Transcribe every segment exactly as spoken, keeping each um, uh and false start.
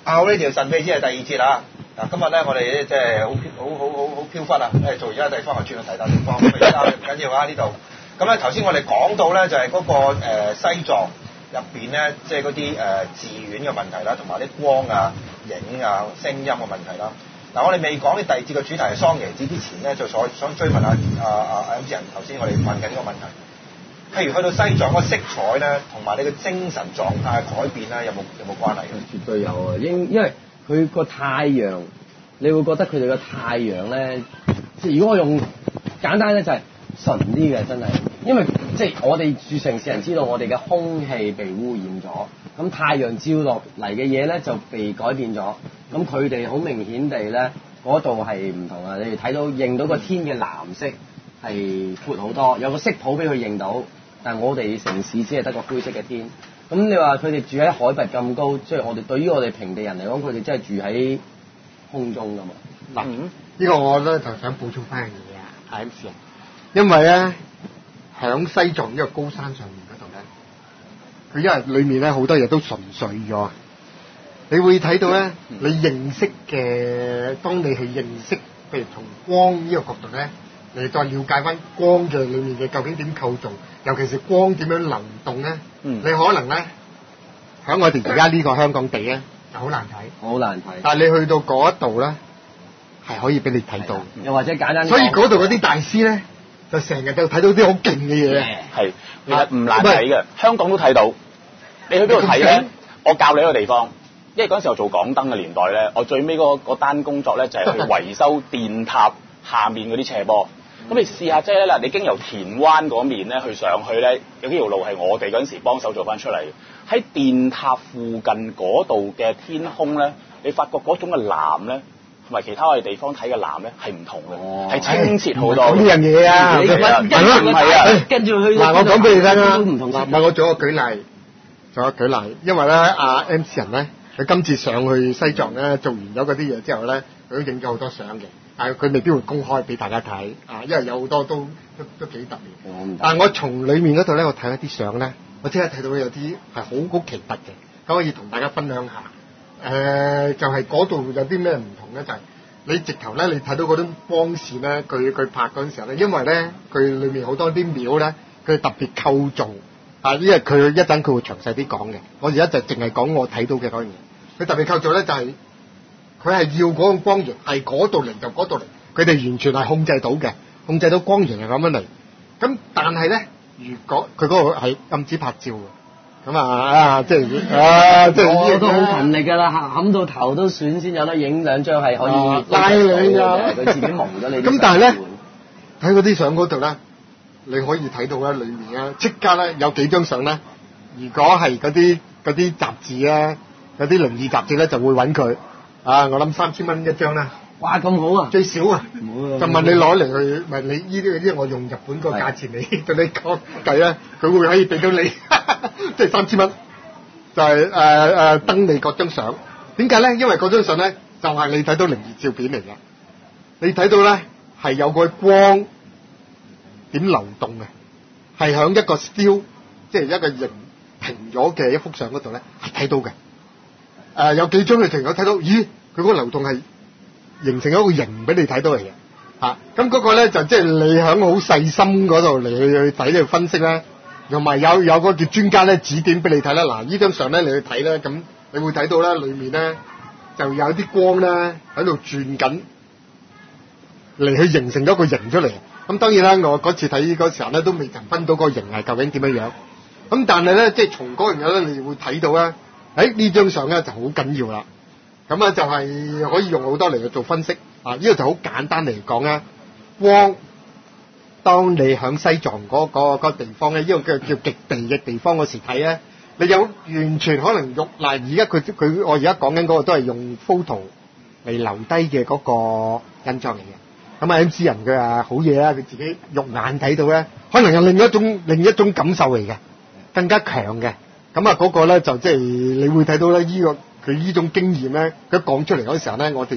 Our Radio 神秘之係第二節啊！嗱，今日咧我哋咧即係好好好好好飄忽啊！誒，做而家地方又轉去其他地方，咁而家唔緊要啊呢度。咁咧頭先我哋講到咧就係嗰、那個、呃、西藏入邊咧，即係嗰啲誒寺院嘅問題啦，同埋啲光啊、影啊、聲音嘅問題啦。嗱，我哋未講啲第二節嘅主題係桑耶子之前咧，就所想追問下啊啊 M C 人頭先我哋問緊呢個問題。譬如去到西藏個色彩咧，同埋你嘅精神狀態嘅改變咧，有冇有冇關係嘅？ 絕對有啊，因因為佢個太陽，你會覺得佢哋個太陽咧，即係如果我用簡單咧就係純啲嘅，真係，因為即係我哋住城市人知道我哋嘅空氣被污染咗，咁太陽照落嚟嘅嘢咧就被改變咗，咁佢哋好明顯地咧嗰度係唔同啊！你哋睇到認到個天嘅藍色係闊好多，有個色譜俾佢認到。但係我哋城市只係得個灰色嘅天，咁你話佢哋住喺海拔咁高，即係我哋對於我哋平地人嚟講，佢哋真係住喺空中㗎嘛。 嗱、嗯，呢、呢個我咧就想補充翻樣嘢啊 ，M C 啊，因為咧響西藏呢個高山上面嗰度咧，佢因為裡面咧好多嘢都純粹咗，你會睇到咧，你認識嘅，當你去認識，譬如從光呢個角度咧。你再了解翻光嘅裏面嘅究竟點構造，尤其是光點樣流動咧、嗯？你可能咧喺我哋而家呢個香港地咧就好難睇， 好難睇。但係你去到嗰一度咧係可以俾你睇到， 又或者簡單。 所以嗰度嗰啲大師咧就成日就睇到啲好勁嘅嘢。 係，其實唔難睇嘅，香港都睇到。你去邊度睇咧？我教你一個地方，因為嗰陣時候做港燈嘅年代咧，我最尾嗰嗰單工作咧就係去維修電塔下面嗰啲斜坡。咁你試下即係咧嗱，你經由田灣嗰面咧去上去咧，有幾條路係我哋嗰陣時幫手做翻出嚟。喺電塔附近嗰度嘅天空咧，你發覺嗰種嘅藍咧，同埋其他我哋地方睇嘅藍咧係唔同嘅，係、哦、清澈好多。 講呢樣嘢啊， 係啦，唔係啊， 跟住去嗱，我講俾你聽啊， 唔同。 唔係我做一個舉例，做一個舉例，因為咧阿 M C 人咧，佢今次上去西藏咧，做完咗嗰啲嘢之後咧，佢都影咗好多相嘅。但係佢未必會公開俾大家睇啊，因為有好多都都都幾特別。嗯、但係我從裡面嗰度咧，我睇一啲相咧，我即刻睇到有啲係好好奇特嘅，咁可以同大家分享下。誒、呃，就係嗰度有啲咩唔同咧？就係、是、你直頭咧，你睇到嗰種光線咧，佢佢拍嗰陣時候咧，因為咧佢裡面好多啲廟咧，佢特別構造啊，因為佢一陣佢會詳細啲講嘅。我而家就淨係講我睇到嘅嗰樣嘢。佢特別構造咧就係、是。佢係要嗰個光源係嗰度嚟就嗰度嚟，佢哋完全係控制到嘅，控制到光源係咁樣嚟。咁但係咧，如果佢嗰個係禁止拍照嘅，咁啊啊，即係啊，即係我都好勤力㗎啦，冚到頭都損先有得影兩張係可以、啊、 拉你㗎， 佢自己蒙咗你。 咁但係咧，睇嗰啲相嗰度咧，你可以睇到咧，裡面啊，即刻咧有幾張相咧，如果係嗰啲嗰啲雜誌咧，嗰啲靈異雜誌咧就會揾佢。啊！我諗三千蚊一張啦， 哇咁好啊！ 最少啊，就問你攞嚟去，唔係你呢啲啲，我用日本個價錢嚟對你講計啊，佢會可以俾到你，即係三千蚊，就係誒誒登你嗰張相。點解咧？因為嗰張相咧就係、是、你睇到靈異照片嚟嘅，你睇到咧係有個光點流動嘅，係響一個 still，即係一個形停咗嘅一幅相嗰度咧係睇到嘅。誒、呃、有幾張你停咗睇到，咦？佢嗰個流動係形成一個形俾你睇到嚟嘅，嚇咁嗰個咧就即係你喺好細心嗰度嚟去去睇去分析咧，同埋有有個叫專家咧指點俾你睇啦。嗱，呢張相咧你去睇咧，咁你會睇到咧裡面咧就有啲光咧喺度轉緊嚟去形成咗個形出嚟。咁當然啦，我嗰次睇嗰時候咧都未曾分到個形係究竟點樣樣。咁但係咧即係從嗰樣嘢咧，你會睇到咧。誒呢張相咧就好緊要啦，咁啊就係可以用好多嚟去做分析啊！呢個就好簡單嚟講咧，光當你喺西藏嗰個嗰個地方咧，呢個叫叫極地嘅地方嗰時睇咧，你有完全可能用嗱，而家佢佢我而家講緊嗰個都係用 photo 嚟留低嘅嗰個印象嚟嘅。咁啊 M C 人佢啊好嘢啊，佢自己肉眼睇到咧，可能有另一種另一種感受嚟嘅，更加強嘅。咁啊，嗰個咧就即係你會睇到咧，依個佢依種經驗咧，佢講出嚟嗰時候咧，我哋啲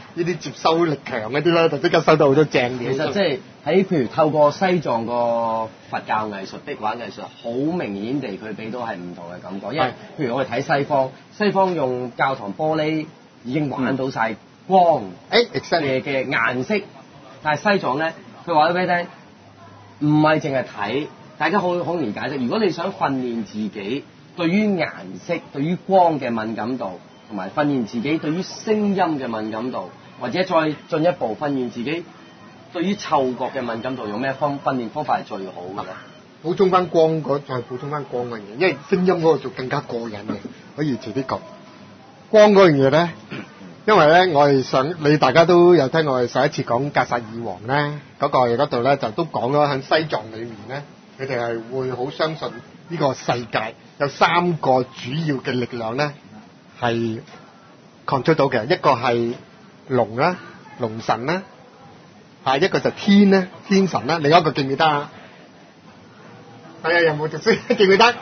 呢啲接收力強嗰啲咧，就即刻收到好多正嘢。 其實即係喺譬如透過西藏個佛教藝術、壁畫藝術，好明顯地佢俾到係唔同嘅感覺。因為譬如我哋睇西方，西方用教堂玻璃已經玩到晒光誒嘅嘅顏色，但係西藏咧，佢話咗俾你聽，唔係淨係睇，大家好好容易解釋。如果你想訓練自己對於顏色、對於光嘅敏感度，同埋訓練自己對於聲音嘅敏感度，或者再進一步訓練自己對於嗅覺嘅敏感度，用咩方訓練方法係最好嘅咧？ 補充翻光嗰，再補充翻光嗰樣嘢，因為聲音嗰個就更加過癮嘅，可以遲啲講。光嗰樣嘢咧，因為咧我哋上你大家都有聽我哋上一次講格薩爾王咧，嗰、嗰個嗰度咧就都講咗喺西藏裏面咧，佢哋係會好相信呢個世界有三個主要嘅力量咧係 control 到嘅，一個係龍啦，龍神啦，啊一個就天咧，天神啦，另一個記唔記得啊？係啊，有冇讀書記唔記得？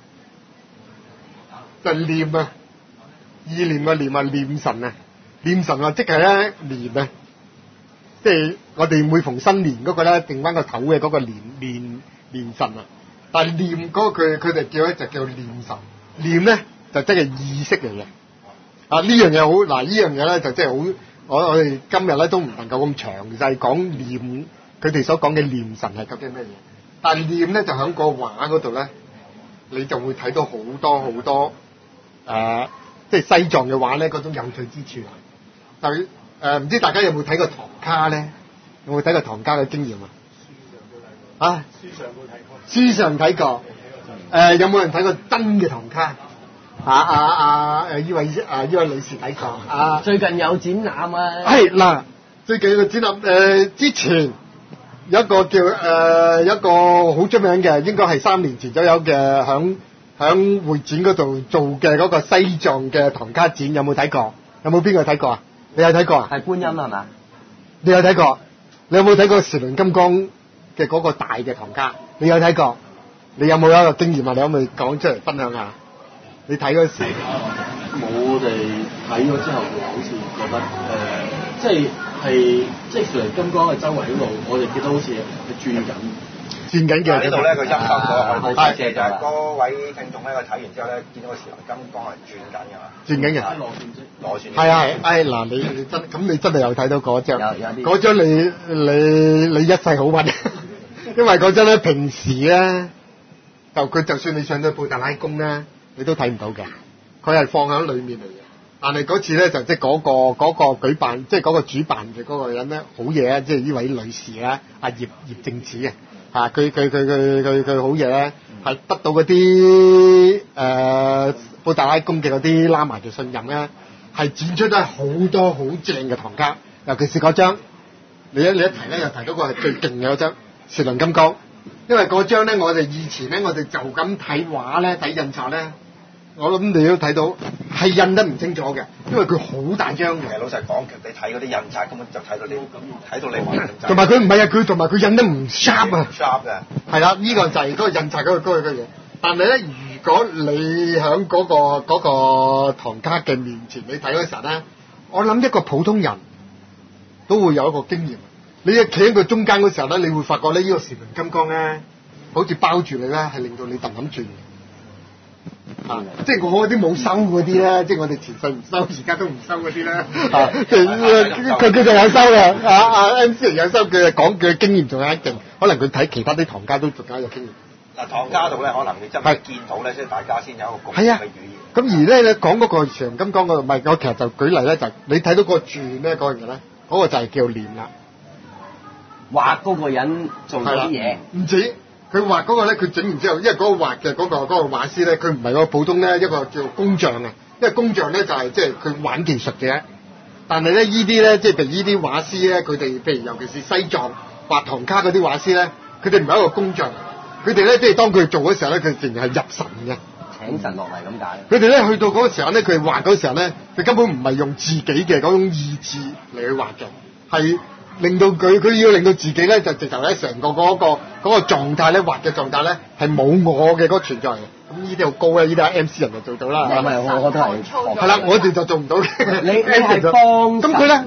就念啊，意念啊，念啊，念神啊，念神啊，即係咧年啊，即係我哋每逢新年嗰個咧定翻個頭嘅嗰個年年年神啊，但係念嗰個佢佢哋叫咧就叫念神，念咧就即係意識嚟嘅。啊呢樣嘢好嗱，呢樣嘢咧就即係好，我我哋今日咧都唔能夠咁詳細講念佢哋所講嘅念神係究竟咩嘢，但係念咧就喺個畫嗰度咧，你就會睇到好多好多誒、呃，即係西藏嘅畫咧嗰種有趣之處啦。但係誒唔知大家有冇睇過唐卡咧？有冇睇過唐卡嘅經驗啊？啊？書上冇睇過。書上睇過。誒、呃、有冇人睇過真嘅唐卡？啊啊啊！誒呢位啊呢位女士睇過啊， 最近有展覽啊。 係嗱，最近有個展覽誒、呃，之前有一個叫誒、呃、有一個好出名嘅，應該係三年前左右嘅，響響會展嗰度做嘅嗰個西藏嘅唐卡展，有冇睇過？有冇邊個睇過啊？你有睇過啊？ 係觀音係嘛？ 你有睇過？你有冇睇過時輪金剛嘅嗰個大嘅唐卡？你有睇過？你有冇一個經驗啊？你可唔可以講出嚟分享下？你睇嗰時， 我哋睇咗之後，好似覺得誒、呃，即係係即係時輪金剛嘅周圍嗰度，我哋記得好似係轉緊。轉緊嘅呢度咧，個音樂個係係就係嗰位聽眾咧，佢睇完之後咧，見到個時輪金剛係轉緊㗎嘛。 轉緊嘅。 螺旋式。 螺旋。 係啊係，誒嗱你你真咁你真係有睇到嗰張。 有有啲。 嗰張你你你一世好運，因為嗰張咧平時咧，就佢就算你上到布達拉宮咧。你都睇唔到嘅，佢係放喺裡面嚟嘅。但係嗰次咧就即係嗰個嗰、嗰個舉辦，即係嗰個主辦嘅嗰個人咧，好嘢啊！即係呢位女士咧，阿葉葉正子啊，嚇佢佢佢佢佢佢好嘢咧，係得到嗰啲誒布達拉宮嘅嗰啲喇嘛嘅信任咧，係展出得好多好正嘅唐卡，尤其是嗰張，你一你一提咧又提到個係最勁嘅嗰張時輪金剛。因為嗰張咧，我哋以前咧，我哋就咁睇畫咧，睇印刷咧，我諗你都睇到係印得唔清楚嘅，因為佢好大張嘅。 老實講，你睇嗰啲印刷根本就睇到你睇到你話印刷。 同埋佢唔係啊，佢同埋佢印得唔 sharp 啊。 sharp 嘅。係啦，呢個就係嗰個印刷嗰個嗰個嘢。但係咧，如果你喺嗰個嗰個唐卡嘅面前，你睇嗰時候咧，我諗一個普通人都會有一個經驗。你一企喺佢中間嗰時候咧，你會發覺咧，呢個時輪金剛咧，好似包住你咧，係令到你揼揼轉嘅。啊，即係我嗰啲冇收嗰啲咧，即係我哋前世唔收，而家都唔收嗰啲咧。啊，即係佢佢就有收嘅。啊啊 M C 有收嘅，講佢嘅經驗仲有一定，可能佢睇其他啲唐家都仲有經驗。 嗱，唐家度咧，可能你真係見到咧，即係大家先有一個共同嘅語言。 咁而咧咧講嗰個時輪金剛嗰度，唔係我其實就舉例咧，就你睇到個轉咧嗰樣嘢咧，嗰個就係叫念啦。 畫嗰個人做咗啲嘢， 唔止佢畫嗰個咧，佢整完之後，因為嗰個畫嘅嗰個嗰個畫師咧，佢唔係個普通咧一個叫工匠啊，因為工匠咧就係即係佢玩技術嘅，但係咧依啲咧即係譬如依啲畫師咧，佢哋譬如尤其是西藏畫唐卡嗰啲畫師咧，佢哋唔係一個工匠，佢哋咧即係當佢做嘅時候咧，佢淨係入神嘅， 請神落嚟咁解。 佢哋咧去到嗰個時候咧，佢畫嗰時候咧，佢根本唔係用自己嘅嗰種意志嚟去畫嘅，係。令到佢佢要令到自己咧就直頭咧成個嗰、嗰個嗰、嗰個狀態咧畫嘅狀態咧係冇我嘅嗰個存在嘅，咁呢啲好高咧，呢啲 M C 人就做到啦。 唔係，我我覺得係係啦，我哋就做唔到嘅。 你你係幫咁佢咧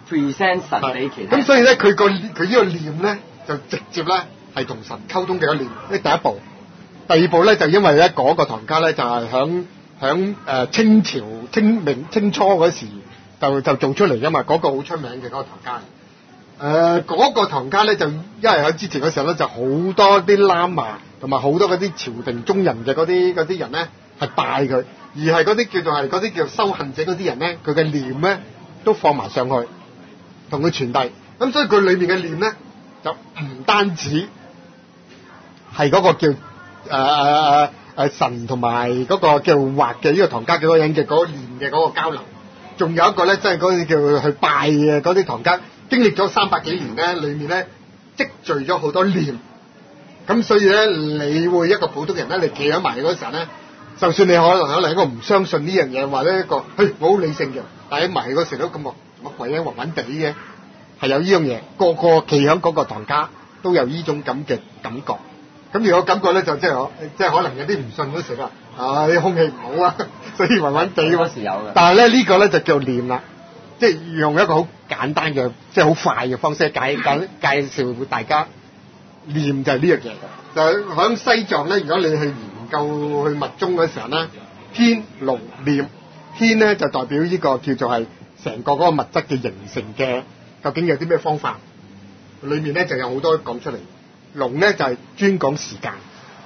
present 神俾其他人。 咁所以咧，佢個佢呢個念咧就直接咧係同神溝通嘅一個念，呢第一步。第二步咧就因為咧嗰個唐家咧就係響響誒清朝清明清初嗰時就就做出嚟噶嘛，嗰、那個好出名嘅嗰、那個唐家。誒、呃、嗰、那個唐家咧就因為喺之前嗰時候咧就好多啲喇嘛同埋好多嗰啲朝廷中人嘅嗰啲嗰啲人咧係拜佢，而係嗰啲叫做係嗰啲叫修行者嗰啲人咧，佢嘅念咧都放埋上去同佢傳遞。咁所以佢裏面嘅念咧就唔單止係嗰個叫誒誒誒神同埋嗰個叫畫嘅呢個唐家嘅嗰個人嘅嗰個念嘅嗰個交流，仲有一個咧，即係嗰啲叫去拜嘅嗰啲唐家，經歷咗三百幾年咧，裏面咧積聚咗好多念，咁所以咧，你會一個普通人咧，你企喺埋嗰陣咧，就算你可能可能一個唔相信呢樣嘢，或者一個嘿好理性嘅，但係埋嗰時都咁喎，乜鬼啊，暈暈地嘅，係有呢樣嘢，個個企喺嗰個唐家都有呢種咁嘅感覺。咁如果感覺咧就即係我，即係可能有啲唔信嗰時啊，啊啲空氣唔好啊，所以暈暈地嗰時有嘅。 但係咧呢、這個咧就叫念啦，即係用一個好簡單嘅，即係好快嘅方式解介介紹大家念就係呢樣嘢。就喺西藏咧，如果你去研究去密宗嗰時候咧，天龍念，天咧就代表呢個叫做係成個嗰個物質嘅形成嘅，究竟有啲咩方法？裏面咧就有好多講出嚟。龍咧就係、是、專講時間，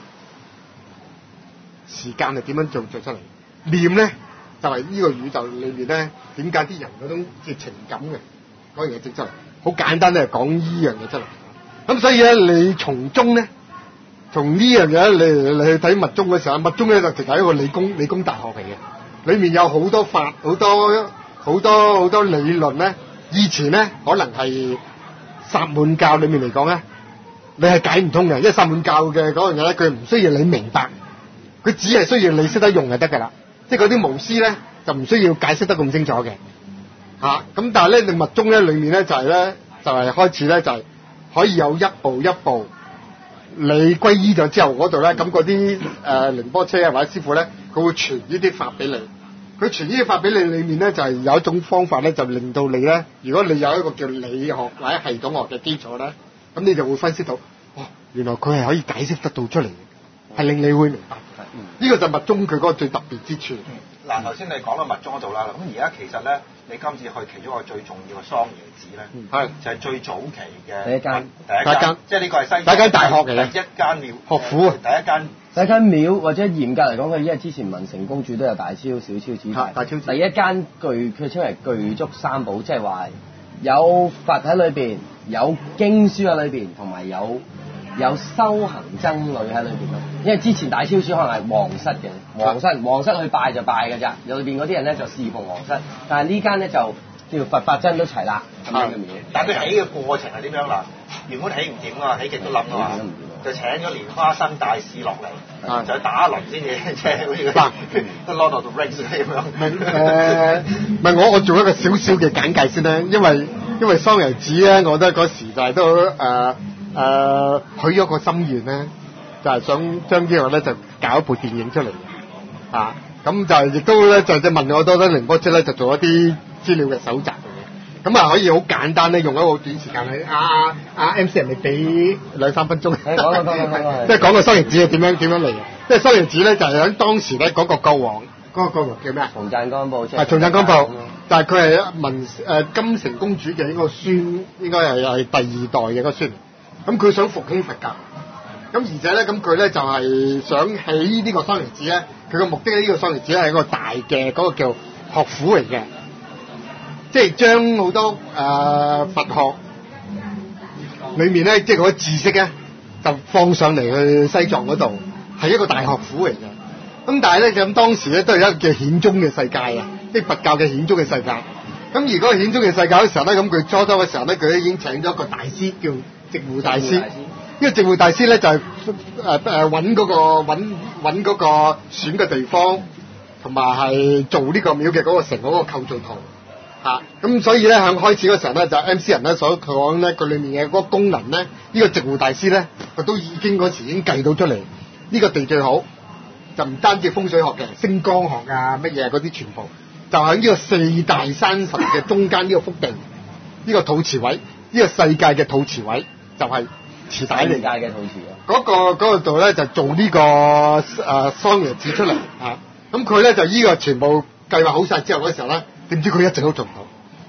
時間係點樣做做出嚟？念咧就係、是、呢個宇宙裏面咧，點解啲人嗰種嘅情感嘅嗰樣嘢整出嚟？好簡單咧，講呢樣嘢出嚟。咁所以咧，你從中咧，從呢樣嘢你你去睇密宗嘅時候，密宗咧就直係一個理工理工大學嚟嘅，裏面有好多法，好多好多好多理論咧。以前咧可能係薩滿教裏面嚟講咧。你係解唔通嘅，因為薩滿教嘅嗰樣嘢咧，佢唔需要你明白，佢只係需要你識得用就得㗎啦。即係嗰啲巫師咧，就唔需要解釋得咁清楚嘅嚇。咁、啊、但係咧，你密宗咧裏面咧就係、是、咧，就係、是、開始咧就係、是、可以有一步一步，你歸依咗之後嗰度咧，咁嗰啲誒仁波切啊或者師傅咧，佢會傳呢啲法俾你。佢傳呢啲法俾你，裏面咧就係、是、有一種方法咧，就令到你咧，如果你有一個叫理學或者系統學嘅基礎咧。咁你就會分析到，哇！原來佢係可以解釋得到出嚟嘅，係令你會明白。呢、嗯、個就密宗佢嗰個最特別之處。 嗱、嗯，頭先你講到密宗嗰度啦，咁而家其實咧，你今次去其中一個最重要嘅桑耶寺咧，係、嗯、就係、是、最早期嘅第一間， 第一間，即係呢個係西第一間大學嚟嘅， 第一間廟學府啊， 第一間第一間廟或者嚴格嚟講，佢因為之前文成公主都有大超、小超、子大， 大超。 第一間具佢稱為具足三寶，即係話有佛喺裏邊。有經書喺裏邊，同埋有有修行僧侶喺裏邊咯。因為之前大超書可能係皇室嘅，皇室皇室去拜就拜㗎咋，裏邊嗰啲人咧就侍奉皇室。但係呢間咧就叫佛法僧都齊啦咁樣嘅嘢。 但係佢起嘅過程係點樣嗱？原本起唔掂啊，起極都冧啊嘛，就請咗蓮花生大師落嚟，就打一輪先至，即係好似嗱都 Lord of the Rings 咁樣。 誒，唔係我我做一個少少嘅簡介先啦，因為。因為桑耶寺咧，我覺得嗰時就係都誒誒許咗個心願咧，就係、是、想將呢個咧就搞一部電影出嚟啊！咁就亦都咧就就問我多多仁波切咧，就做一啲資料嘅搜集嘅。咁啊可以好簡單咧，用一個短時間咧，阿阿阿 M C 人哋俾兩三分鐘， 講講講講講， 即係講個桑耶寺係點樣點樣嚟嘅。即係桑耶寺咧就係喺當時咧嗰個國王，嗰、那個國王叫咩啊？ 松贊干布，即係松贊干布。但係佢係文誒金城公主嘅一個孫，應該係係第二代嘅個孫。咁佢想復興佛教，咁而且咧，咁佢咧就係、是、想起呢個桑耶寺咧。佢嘅目的呢、這個桑耶寺係一個大嘅嗰、那個叫學府嚟嘅，即係將好多誒、呃、佛學裏面咧，即係嗰啲知識咧，就放上嚟去西藏嗰度，係一個大學府嚟嘅。咁但係咧，咁當時咧都係一個叫顯宗嘅世界啊。即係佛教嘅顯宗嘅世界，咁而嗰個顯宗嘅世界嘅時候咧，咁佢初初嘅時候咧，佢已經請咗一個大師叫寂護大師。呢個寂護大師咧就係誒誒揾嗰個揾揾嗰個選嘅地方，同埋係做呢個廟嘅嗰個成嗰個構造圖嚇。咁、啊、所以咧喺開始嗰時候咧，就 M C 人咧所講咧，佢裡面嘅嗰個功能咧，呢、呢個寂護大師咧，佢都已經嗰時已經計到出嚟，呢、呢個地最好，就唔單止風水學嘅，星光學啊乜嘢嗰啲全部。就喺呢個四大山神嘅中間呢個福地， 呢個肚臍位，呢、這個世界嘅肚臍位就係臍帶嚟世界嘅肚臍啊！ 嗰、那個嗰、那個度咧就做呢、這個誒桑椰子出嚟啊！咁佢咧就呢個全部計劃好晒之後嗰時候咧，點知佢一直都做唔到。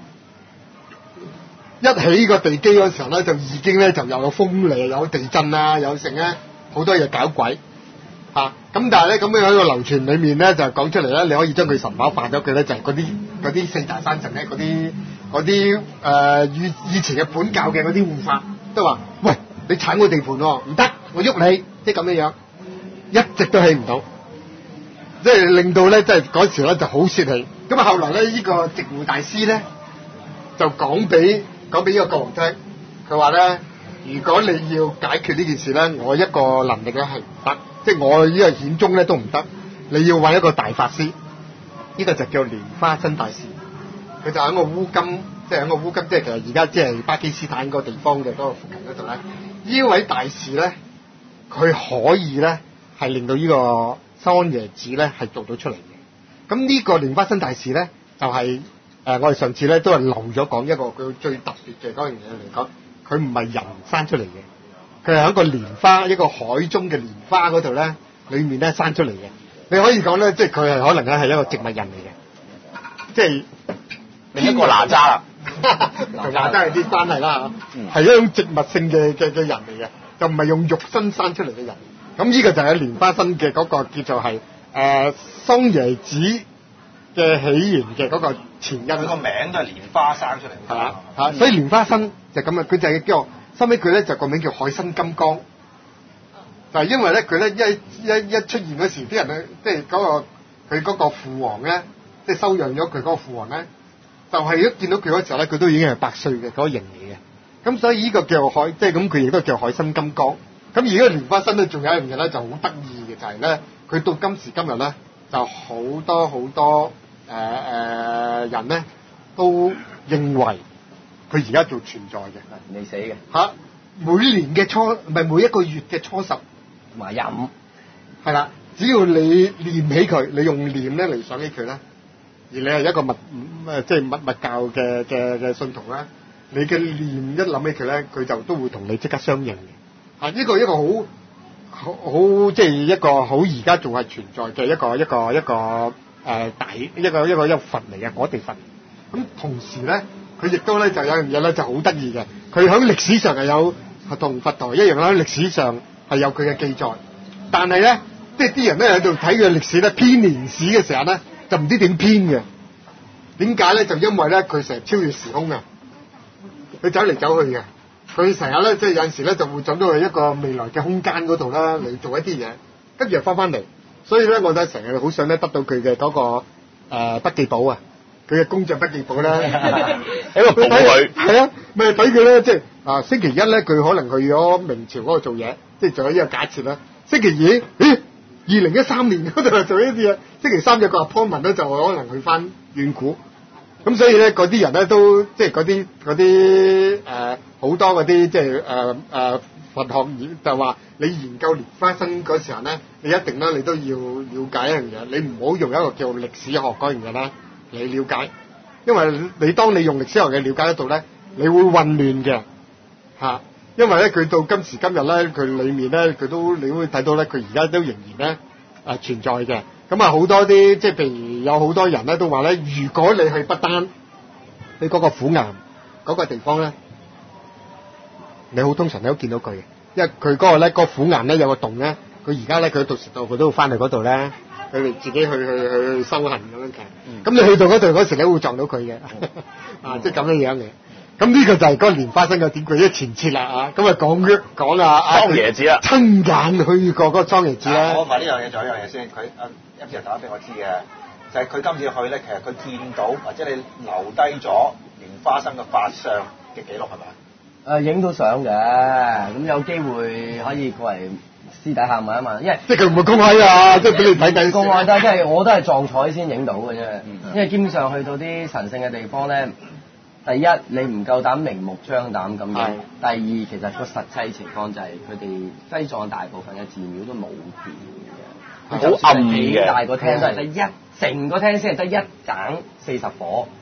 一起個地基嗰時候咧，就已經咧就又有風嚟，有地震啊，有成咧好多嘢搞鬼嚇。咁、啊、但係咧咁樣喺個流傳裡面咧就講出嚟咧，你可以將佢神話化咗佢咧，就係嗰啲嗰啲四大山神咧，嗰啲嗰啲誒以以前嘅本教嘅嗰啲護法都話：喂，你鏟我地盤喎，唔得，我喐你，即係咁樣樣，一直都起唔到，即係令到咧即係嗰時咧就好泄氣。咁啊後來咧呢、這個直湖大師咧就講俾講俾呢個國王聽，佢話咧：如果你要解決呢件事咧，我一個能力咧係唔得，即係我呢個顯宗咧都唔得。你要揾一個大法師，呢、這個就叫蓮花生大士。佢就喺個烏金，即係喺個烏金，即係其實而家即係巴基斯坦嗰個地方嘅嗰個附近嗰度咧。呢位大士咧，佢可以咧係令到呢個桑椰子咧係做到出嚟嘅。咁呢個蓮花生大士咧，就係、是。誒、呃，我哋上次咧都係漏咗講一個佢最特別嘅嗰樣嘢嚟講，佢唔係人生出嚟嘅，佢係喺個蓮花一個海中嘅蓮花嗰度咧，裡面咧生出嚟嘅。你可以講咧，即係佢係可能咧係一個植物人嚟嘅，即係另一個哪吒啦， 同哪吒有啲關係啦嚇，係、嗯、一種植物性嘅嘅嘅人嚟嘅，就唔係用肉身生出嚟嘅人。咁呢個就係蓮花生嘅嗰個叫做係誒桑椰子嘅起源嘅嗰個前因， 佢個名都係蓮花生出嚟， 係嘛嚇，所以蓮花生就咁啊，佢就係叫收尾佢咧就個名叫海生金剛，就係因為咧佢咧一一一出現嗰時，啲人咧即係嗰個佢嗰個父王咧，即係收養咗佢嗰個父王咧，就係一見到佢嗰時候咧，佢都已經係百歲嘅嗰個型嚟嘅，咁所以呢個叫海，即係咁佢亦都叫海生金剛。咁而家蓮花生咧，仲有一樣嘢咧就好得意嘅，就係咧佢到今時今日咧，就好多好多。誒誒、呃、人咧都認為佢而家仲存在嘅， 未死嘅嚇。每年嘅初唔係每一個月嘅初十同埋廿五， 係啦。只要你念起佢，你用念咧嚟想起佢咧，而你係一個密誒即係密密教嘅嘅嘅信徒咧，你嘅念一諗起佢咧，佢就都會同你即刻相應嘅。啊，呢個一個好好好即係一個好而家仲係存在嘅一個一個一個。一個誒、呃、大一個一個一個佛嚟嘅，果地佛。咁同時咧，佢亦都咧就有樣嘢咧就好得意嘅。佢喺歷史上係有同佛陀一樣啦，歷史上係有佢嘅記載。但係咧，即係啲人咧喺度睇佢嘅歷史咧，編年史嘅時候咧，就唔知點編嘅。點解咧？就因為咧，佢成日超越時空啊！佢走嚟走去嘅，佢成日咧即係有陣時咧就會走到去一個未來嘅空間嗰度啦，嚟做一啲嘢，跟住又翻翻嚟。所以咧，我就成日好想咧得到佢嘅嗰個誒、呃、筆記簿啊，佢嘅工匠筆記簿咧， 喺度補佢。 係啊，咪睇佢咧，即係啊星期一咧，佢可能去咗明朝嗰度做嘢，即係做咗呢個假設啦。星期二，咦，二零一三年嗰度做呢啲嘢。星期三有個 appointment咧，就可能去翻遠古。咁所以咧，嗰啲人咧都即係嗰啲嗰啲誒好多嗰啲即係誒誒佛學就話你研究蓮花生嗰時候咧，你一定咧你都要了解一樣嘢，你唔好用一個叫歷史學嗰樣嘢咧嚟了解，因為你當你用歷史學嘅了解得到咧，你會混亂嘅嚇，因為咧佢到今時今日咧，佢裡面咧佢都你會睇到咧，佢而家都仍然咧誒、呃、存在嘅。咁啊好多啲即係譬如有好多人咧都話咧，如果你去不丹，你嗰個虎岩嗰個地方咧，你好通常你都見到佢嘅，因為佢嗰個咧個虎岩咧有個洞咧，佢而家咧佢到時到佢都會翻去嗰度咧，佢哋自己去去去去修行咁樣嘅。咁、嗯、你去到嗰度嗰時你會撞到佢嘅，啊即係咁樣樣嘅。咁呢個就係嗰個蓮花生嘅典故一前設啦啊！咁啊講講啊桑椰子啦， 親眼去過嗰個桑椰子咧。 我問呢樣嘢，仲有一樣嘢先，佢啊一時打俾我知嘅，就係、是、佢今次去咧，其實佢見到或者你留低咗蓮花生嘅法相嘅記錄係咪？ 誒影到相嘅，咁有機會可以過嚟私底下問一問，因為即係佢唔會公開啊，即係俾你睇睇。 公開，但係即係我都係撞彩先影到嘅啫，因為基本上去到啲神聖嘅地方咧。第一，你唔夠膽明目張膽咁樣；第二，其實個實際情況就係佢哋西藏大部分嘅寺廟都冇電嘅， 好暗嘅， 大個廳都係得一，成個廳先係得一盞四十火，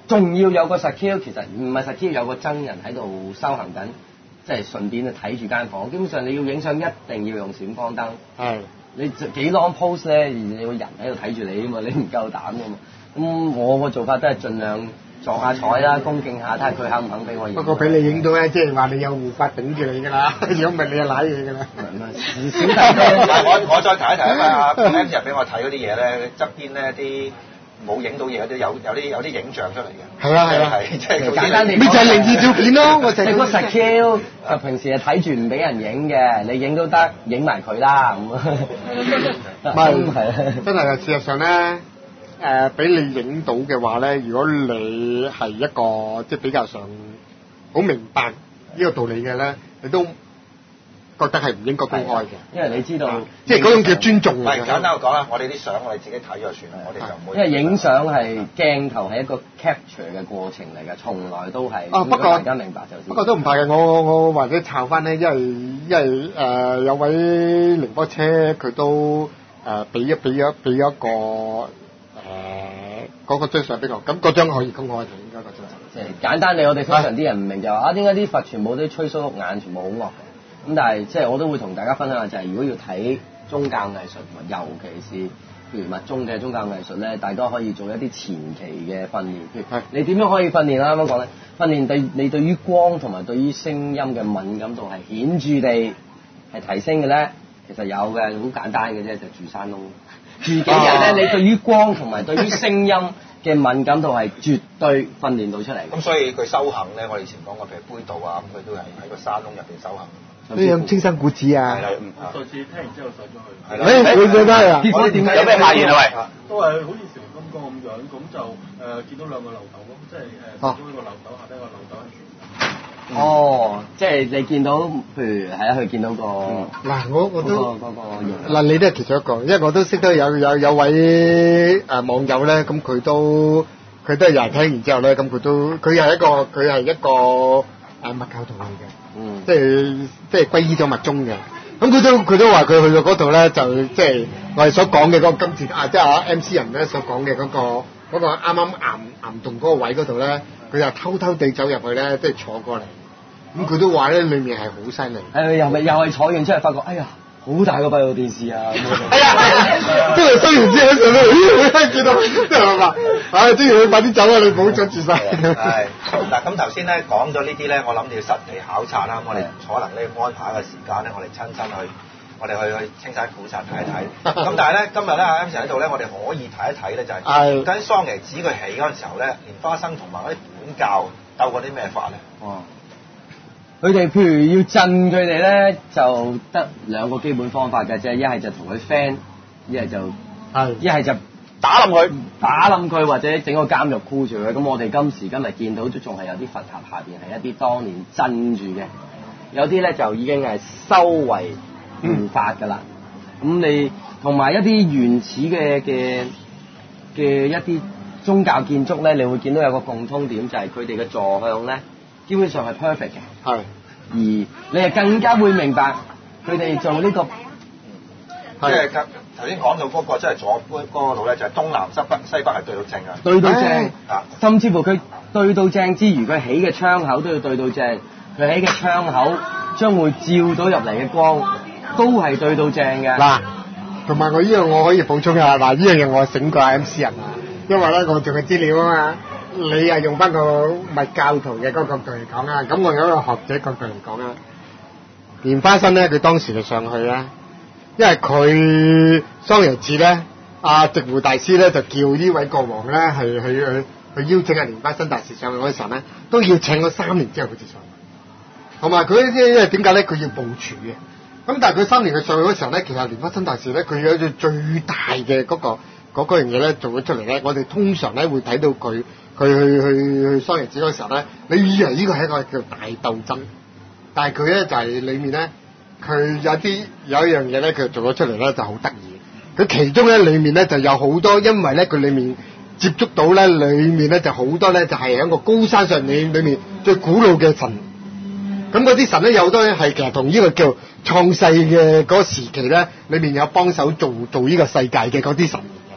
仲要有個 secure， 其實唔係 secure， 有個真人喺度修行緊，即係順便去睇住間房。基本上你要影相一定要用閃光燈。 係。 你幾 long pose 咧，你有個人喺度睇住你啊嘛，你唔夠膽噶嘛。咁我個做法都係盡量撞下彩啦，恭敬下，睇下佢肯唔肯俾我影。 不過俾你影到咧，即係話你有護法頂住你㗎啦，如果唔係你就賴嘢㗎啦。 小弟咧， 我我再提一提啊嘛，阿 M 日俾我睇嗰啲嘢咧，側邊咧啲冇影到嘢，都有有啲有啲影像出嚟嘅。 係啊係啊， 係即係簡單啲講， 咪就係靈異照片咯，我就係你個 secure 就平時係睇住唔俾人影嘅，你影都得，影埋佢啦咁。 唔係，真係啊！事實上咧，誒俾你影到嘅話咧，如果你係一個即係比較上好明白呢個道理嘅咧，你都覺得係唔應該公開嘅， 因為你知道， 即係嗰種叫尊重唔係簡單我講啦，我哋啲相我哋自己睇咗就算啦，我哋就唔會。 因為影相係鏡頭係一個 capture 嘅過程嚟嘅，從來都係。 啊，不過大家明白就。 不過都唔怕嘅，我我或者抄翻咧，因為因為誒有位寧波車佢都誒俾一俾一俾一個誒嗰個張相俾我，咁嗰張可以公開嘅，應該嗰張相。 即係簡單地，我哋通常啲人唔明就話啊，點解啲佛全部都吹鬚碌眼，全部好惡嘅？咁但係即係我都會同大家分享下，就係如果要睇宗教藝術，尤其是譬如密宗嘅宗教藝術咧，大家可以做一啲前期嘅訓練。譬如你點樣可以訓練啦？啱啱講咧，訓練對你對於光同埋對於聲音嘅敏感度係顯著地係提升嘅咧。其實有嘅，好簡單嘅啫，就住山窿。住幾日咧，你對於光同埋對於聲音嘅敏感度係絕對訓練到出嚟。 咁所以佢修行咧，我哋以前講過，譬如杯道啊，咁佢都係喺個山窿入邊修行。 呢樣青山古寺啊， 係啦， 上次聽完之後上咗去。 係啦。 誒，會唔會得啊？ 結果點解？ 有咩發現啊？喂， 都係好似成金剛咁樣，咁就誒見到兩個漏斗咯，即係誒其中一個漏斗下低個漏斗係全。 哦，即係你見到，譬如係啊，佢見到個嗱，我我都嗰個嗰個嗱，你都係其中一個，因為我都識得有有有位誒網友咧，咁佢都佢都係有人聽完之後咧，咁佢都佢係一個佢係一個誒密教徒嚟嘅， 嗯， 即係即係皈依咗密宗嘅。咁佢都佢都話佢去到嗰度咧，就即係我哋所講嘅嗰個金字啊，即係阿 M C 人咧所講嘅嗰個嗰個啱啱岩岩洞嗰個位嗰度咧，佢就偷偷地走入去咧，即係坐過嚟。咁佢都話咧，裡面係好犀利。 係又咪又係坐完之後發覺，哎呀，好大個閉路電視啊！ 係啊，即係收完之後喺上面，咦，見到即係話，唉，之前你快啲走啊！你唔好阻住晒。 係嗱，咁頭先咧講咗呢啲咧，我諗你要實地考察啦。咁我哋可能咧安排一個時間咧，我哋親身去，我哋去去青山古剎睇一睇。咁但係咧，今日咧阿 M 喺度咧，我哋可以睇一睇咧，就係究竟桑尼寺佢起嗰陣時候咧，蓮花生同埋嗰啲本教鬥過啲咩法咧？ 哦。佢哋譬如要震佢哋咧，就得兩個基本方法嘅啫，一係就同佢 friend，一係就係， 一係就打冧佢，打冧佢或者整個監獄箍住佢。咁我哋今時今日見到都仲係有啲佛塔下邊係一啲當年鎮住嘅，有啲咧就已經係修為護法㗎啦。咁、嗯、你同埋一啲原始嘅嘅嘅一啲宗教建築咧，你會見到有個共通點，就係佢哋嘅坐向咧。基本上係 perfect 嘅， 係。 而你係更加會明白佢哋做呢、這個， 即係頭先講到嗰個，即係左邊嗰度咧，就係東南西北西北係對到正嘅， 對到正， 啊， 甚至乎佢對到正之餘，佢起嘅窗口都要對到正，佢起嘅窗口將會照到入嚟嘅光都係對到正嘅。 嗱，同埋我呢樣我可以補充下，嗱，呢樣嘢我醒過 M C 人，因為咧我做嘅資料啊嘛。你係用翻個密教徒嘅嗰個角度嚟講啊，咁我有一個學者角度嚟講啊，蓮花生咧佢當時就上去啦，因為佢桑尼寺咧，阿直湖大師咧就叫呢位國王咧係去去去邀請阿蓮花生大師上去嗰陣時候咧，都要請咗三年之後佢至上去，同埋佢因為點解咧？佢要部署嘅，咁但係佢三年佢上去嗰時候咧，其實蓮花生大師咧佢有一個最大嘅嗰、嗰個嗰嗰樣嘢咧做咗出嚟咧，我哋通常咧會睇到佢。佢去去去桑尼寺嗰時候咧，你以為呢個係一個叫大鬥爭，但係佢咧就係、是、裡面咧，佢有啲有一樣嘢咧，佢做咗出嚟咧就好得意。佢其中咧裡面咧就有好多，因為咧佢裡面接觸到咧裡面咧就好多咧就係喺個高山上面裡面最古老嘅神。咁嗰啲神咧有好多咧係其實同呢個叫創世嘅嗰個時期咧，裡面有幫手做做呢個世界嘅嗰啲神。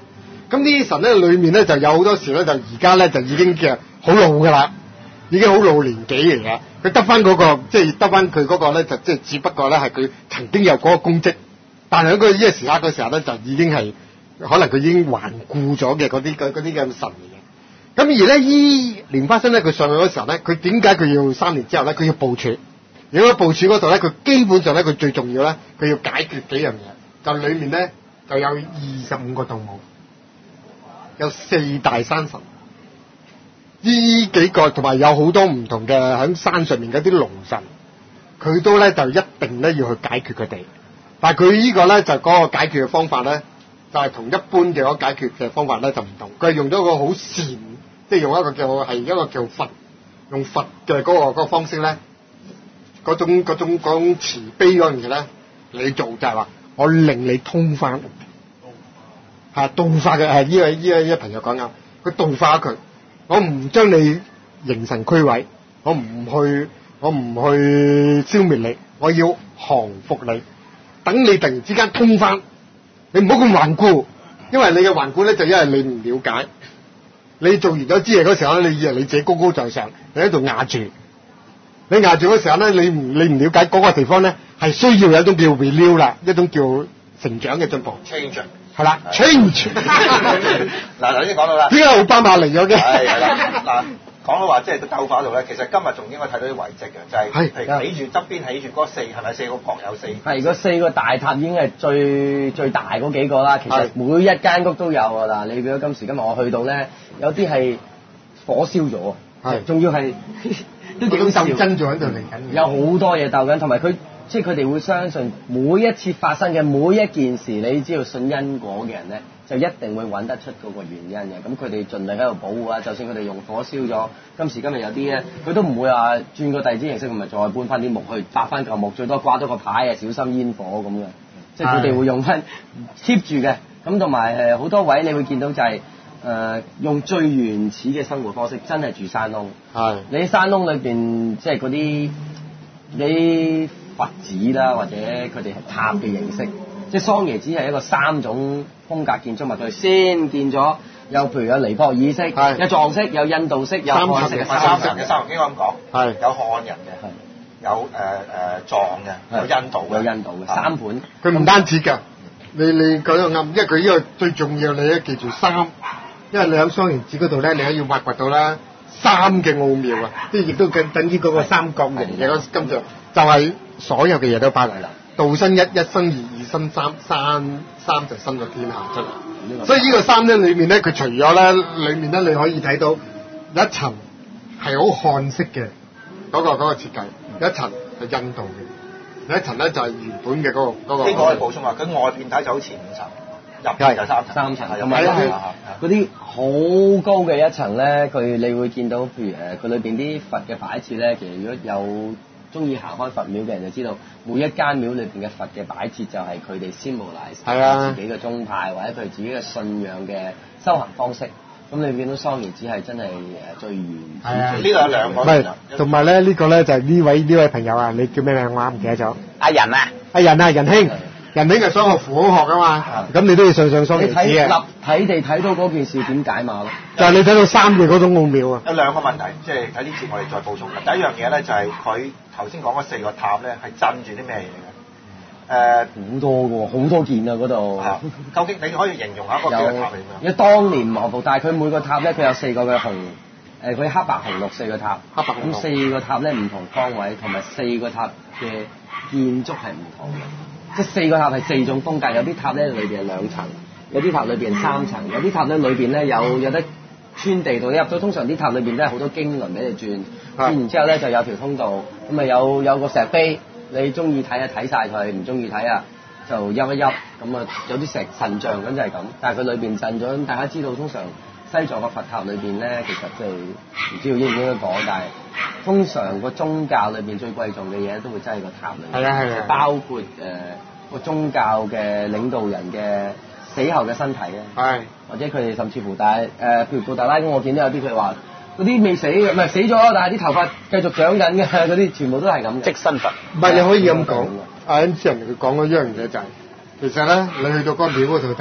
咁呢啲神咧裏面咧就有好多時咧就而家咧就已經嘅好老㗎啦，已經好老年紀嚟嘅。佢得翻嗰個即係得翻佢嗰個咧就即係只不過咧係佢曾經有嗰個功績，但係喺佢呢個時刻嗰時候咧就已經係可能佢已經頑固咗嘅嗰啲嗰啲嘅神嚟嘅。咁而咧依蓮花生咧佢上去嗰時候咧，佢點解佢要三年之後咧佢要部署？如果部署嗰度咧，佢基本上咧佢最重要咧，佢要解決幾樣嘢，就裡面咧就有二十五個動物。有四大山神，呢幾個同埋有好多唔同嘅喺山上面嗰啲龍神，佢都咧就一定咧要去解決佢哋。但係佢呢個咧就嗰個解決嘅方法咧，就係、是、同一般嘅嗰解決嘅方法咧就唔同。佢係用咗個好善，即係用一個叫係一個叫佛，用佛嘅嗰、嗰個嗰個方式咧，嗰種嗰種嗰種慈悲嗰樣嘢咧，你做就係話我令你通翻。係度化嘅，係呢位呢位呢位朋友講啱，佢度化佢，我唔將你形神俱毀，我唔去我唔去消滅你，我要降服你，等你突然之間通翻，你唔好咁頑固，因為你嘅頑固咧就因為你唔了解，你做完咗啲嘢嗰時候咧，你以為你自己高高在上，你喺度壓住，你壓住嗰時候咧，你唔你唔了解嗰個地方咧係需要有一種叫 renew 啦，一種叫成長嘅進步 change。 係啦 ，change。 嗱，頭先講到啦， 點解奧巴馬嚟咗嘅？ 係係啦，嗱，講到話即係鬥法度咧，其實今日仲應該睇到啲遺跡嘅，就係、是、譬如起住側邊起住嗰四係咪四個角有四？ 係，嗰四個大塔已經係最最大嗰幾個啦。其實每一間屋都有㗎啦。你見到今時今日我去到咧，有啲係火燒咗，係，仲要係都幾好笑。鬥爭仲喺度嚟緊，有好多嘢鬥緊，同埋佢。即係佢哋會相信每一次發生嘅每一件事，你知道信因果嘅人咧，就一定會揾得出嗰個原因嘅。咁佢哋盡力喺度保護啊，就算佢哋用火燒咗，今時今日有啲咧，佢都唔會話轉個第二支形式，咪再搬翻啲木去搭翻嚿木，最多掛多個牌啊，小心煙火咁嘅。即係佢哋會用翻 keep 住嘅。咁同埋誒好多位你會見到就係、是、誒、呃、用最原始嘅生活方式，真係住山窿。係你喺山窿裏邊，即係嗰啲你。佛寺啦，或者佢哋係塔嘅形式，即係桑耶寺係一個三種風格建築物，佢先建咗，有譬如有尼泊爾式、有藏式、有印度式、有漢式嘅三層嘅三層，應該咁講，係有漢人嘅，有誒誒、呃、藏嘅，有印度嘅，有印度嘅三盤。 佢唔單止㗎，你你講得啱，因為佢呢個最重要，你咧記住三，因為你喺桑耶寺嗰度咧，你可以挖掘到啦三嘅奧妙啊，即係亦都等等於嗰個三角形嘅嗰金像，就係、是。所有嘅嘢都包嚟啦，道生一，一生二，二生三，三三就生咗天下出嚟。所以呢個三咧裏面咧，佢除咗咧裏面咧，你可以睇到一層係好漢式嘅嗰、嗰個嗰、嗰個設計，一層係印度嘅，有一層咧就係、係、原本嘅嗰、嗰個嗰、嗰個。呢個可以補充啊，佢外邊睇就好似五層，入邊就三層。三層，同埋嗰啲好高嘅一層咧，佢你會見到，譬如誒佢裏邊啲佛嘅擺設咧，其實如果有中意行開佛廟嘅人就知道，每一間廟裏邊嘅佛嘅擺設就係佢哋 symbolize 自己嘅宗派或者佢自己嘅信仰嘅修行方式。咁你見到桑耶寺係真係誒最原始。係啊，呢度有兩個。唔係，同埋咧呢個咧就係呢位呢位朋友啊，你叫咩名我唔記得咗。阿仁啊，阿仁啊，仁兄，仁兄係想學符號學噶嘛，咁你都要上上桑耶寺啊。立體地睇到嗰件事點解碼咯？就係你睇到三嘅嗰種奧妙啊！有兩個問題，即係睇呢次我哋再補充嘅。第一樣嘢咧就係佢頭先講嗰四個塔咧係鎮住啲咩嘢嚟嘅？誒、呃，好多嘅喎，好多件啊嗰度。究竟你可以形容下嗰幾個塔嚟㗎？因為當年幕布，但係佢每個塔咧佢有四個嘅紅，誒佢黑白紅綠四個塔，黑白紅綠咁四個塔咧唔同方位，同埋四個塔嘅建築係唔同嘅，即係四個塔係四種風格，有啲塔咧裏邊係兩層。有啲塔裏邊三層，有啲塔咧裏邊咧有有得穿地道，你入咗通常啲塔裏邊都係好多經輪俾你轉，轉完之後咧就有條通道，咁啊有有個石碑，你中意睇啊睇晒佢，唔中意睇啊就喐一喐，咁啊有啲石神像咁就係咁，但係佢裏邊鎮咗，大家知道通常西藏嘅佛塔裏邊咧，其實即係唔知道應唔應該講，但係通常個宗教裏邊最貴重嘅嘢都會擠喺個塔裏邊，係啊係啊，包括誒個、呃、宗教嘅領導人嘅死後嘅身體咧，係或者佢哋甚至乎，但係誒、呃，譬如布達拉宮，我見到有啲佢話嗰啲未死嘅，唔係死咗，但係啲頭髮繼續長緊嘅，嗰啲全部都係咁嘅。即身佛，唔係你可以咁講。阿恩師人佢講嗰一樣嘢就係、是，其實咧你去到嗰個廟嗰度睇咧，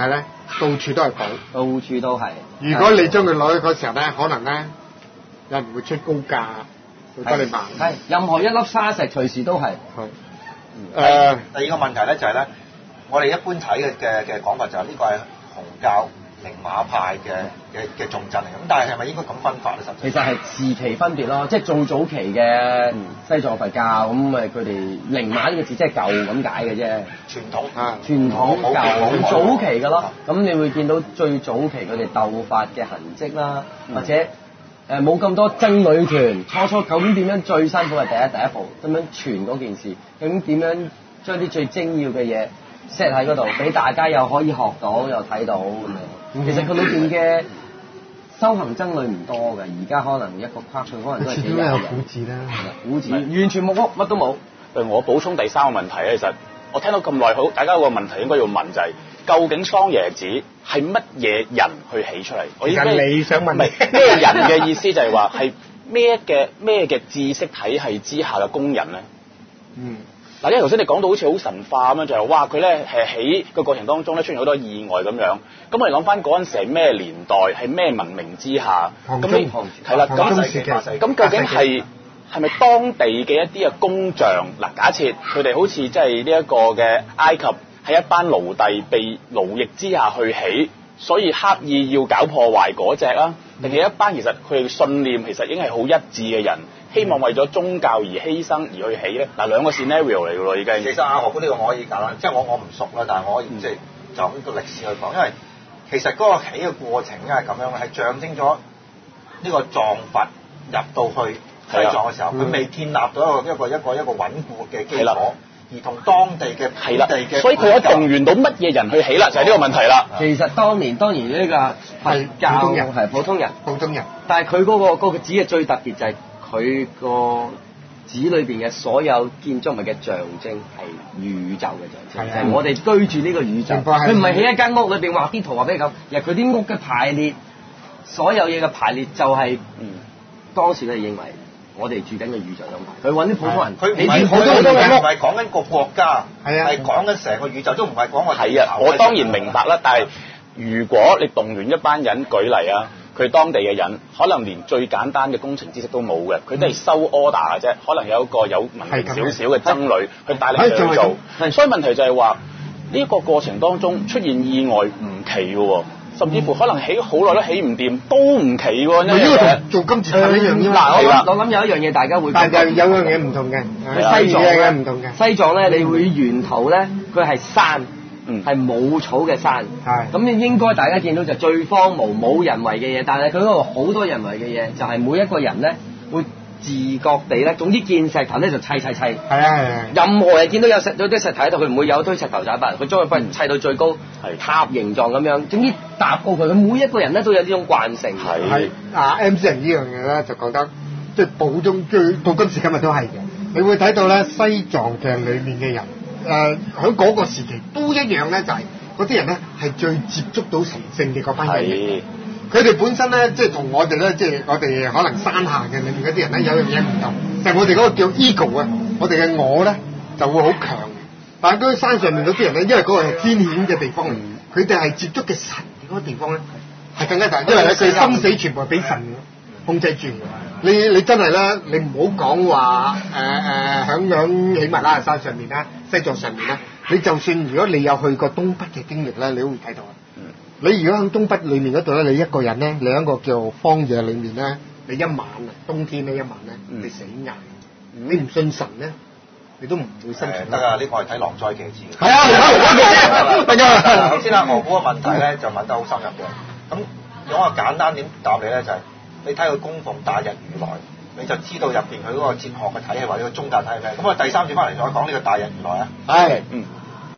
到處都係寶， 到處都係。 如果你將佢攞去嗰時候咧，可能咧有人會出高價去幫你賣。 係任何一粒沙石隨時都係。 係。誒， 第二個問題咧就係咧，我哋一般睇嘅嘅嘅講法就係呢個係紅教寧瑪派嘅嘅嘅重鎮嚟，咁但係係咪應該咁分法咧？實際其實係時期分別咯，即係最早期嘅西藏佛教咁咪佢哋寧瑪呢個字即係舊咁解嘅啫， 傳統啊， 傳統冇教冇冇早期嘅咯。咁你會見到最早期佢哋鬥法嘅痕跡啦，或者誒冇咁多僧侶團，初初究竟點樣最辛苦係第一第一步，點樣傳嗰件事，究竟點樣將啲最精要嘅嘢 set 喺嗰度，俾大家又可以學到又睇到咁樣。其實佢裏邊嘅修行僧侶唔多嘅，而家可能一個框佢可能都係幾廿人。 古字啦， 古字完全冇屋，乜都冇。 誒，我補充第三個問題咧，其實我聽到咁耐，好，大家有個問題應該要問就係、是，究竟桑耶寺係乜嘢人去起出嚟？我依家你想問唔係咩人嘅意思就係話係咩嘅咩嘅知識體系之下嘅工人咧？ 嗯。 嗱，因為頭先你講到好似好神化咁樣，就係、是、哇佢咧係起個過程當中咧出現好多意外咁樣。咁我哋諗翻嗰陣時係咩年代，係咩文明之下？咁你係啦，咁咁究竟係係咪當地嘅一啲嘅工匠？嗱，假設佢哋好似即係呢一個嘅埃及係一班奴隸被奴役之下去起，所以刻意要搞破壞嗰隻啊？定係一班其實佢哋信念其實已經係好一致嘅人？希望為咗宗教而犧牲而去起咧，嗱兩個 scenario 嚟㗎咯，已經。 其實阿何夫呢個我可以簡單，即係我我唔熟啦，但係我可以即係就咁個歷史去講，因為其實嗰個起嘅過程因為咁樣，係象徵咗呢個藏佛入到去西藏嘅時候，佢未建立到一個一個一個一個穩固嘅基礎，而同當地嘅本地嘅， 所以佢可以動員到乜嘢人去起啦，就係呢個問題啦。 其實當年當然呢個佛教係普通人， 普通人， 但係佢嗰個嗰個寺嘅最特別就係。佢個寺裏邊嘅所有建築物嘅象徵係宇宙嘅象徵，就係我哋居住呢個宇宙。佢唔係起一間屋裏邊畫啲圖畫俾你咁，而係佢啲屋嘅排列，所有嘢嘅排列就係、是、嗯當時佢哋認為我哋住緊嘅宇宙咁排。佢揾啲普通人， 佢唔係普通人唔係講緊個國家，係啊，係講緊成個宇宙，都唔係講我係啊，我當然明白啦，但係如果你動員一班人，舉例啊。佢當地嘅人可能連最簡單嘅工程知識都冇嘅，佢都係收 order 嘅啫。可能有一個有文明少少嘅僧侶去帶領佢去做。所以問題就係話呢個過程當中出現意外唔奇嘅喎，甚至乎可能起好耐都起唔掂，都唔奇喎。呢個做金字塔一樣啫嘛。 嗱，我諗我諗有一樣嘢大家會， 但係有樣嘢唔同嘅， 西藏嘅唔同嘅。 西藏咧，你會沿途咧，佢係山。嗯，係冇草嘅山，係咁你應該大家見到就最荒蕪冇人為嘅嘢，但係佢嗰度好多人為嘅嘢，就係、是、每一個人咧會自覺地咧，總之見石頭咧就砌砌砌，係啊係啊，任何人見到有石有啲石頭喺度，佢唔會有堆石頭就擺，佢將佢不砌到最高，係塔形狀咁樣，總之搭高佢，佢每一個人咧都有呢種慣性， 係係啊 M C 人呢樣嘢咧就講得即係補充最到今時今日都係嘅，你會睇到咧西藏嘅裏面嘅人。誒喺嗰個時期都一樣咧，就係嗰啲人咧係最接觸到神聖嘅嗰班人。佢哋本身咧，即係同我哋咧，即係我哋可能山下嘅裏面嗰啲人咧，有樣嘢唔同，就係、是、我哋嗰個叫 ego 啊，我哋嘅我咧就會好強。但係嗰啲山上面嗰啲人咧，因為嗰個係天險嘅地方嚟，佢哋係接觸嘅神嗰個地方咧係更加大，因為咧佢生死全部係俾神控制住。你你真係咧，你唔好講話誒誒響響喜馬拉雅山上面啦，西藏上面啦，你就算如果你有去過東北嘅經歷咧，你都會睇到啊。嗯、你如果喺東北裏面嗰度咧，你一個人咧，你喺一個叫荒野裏面咧，你一晚啊，冬天呢一晚咧，嗯、你死硬，嗯、你唔信神咧，你都唔會生存。 得啊，呢個係睇《狼災記》知嘅。 係啊，《狼災記》得㗎。 頭先阿何夫嘅問題咧，就問得好深入嘅。咁用我簡單點答你咧，就係、是。你睇佢供奉大日如來，你就知道入邊佢嗰個哲學嘅體系或者個宗教體系咩？咁我第三節翻嚟再講呢個大日如來啊。 係，嗯。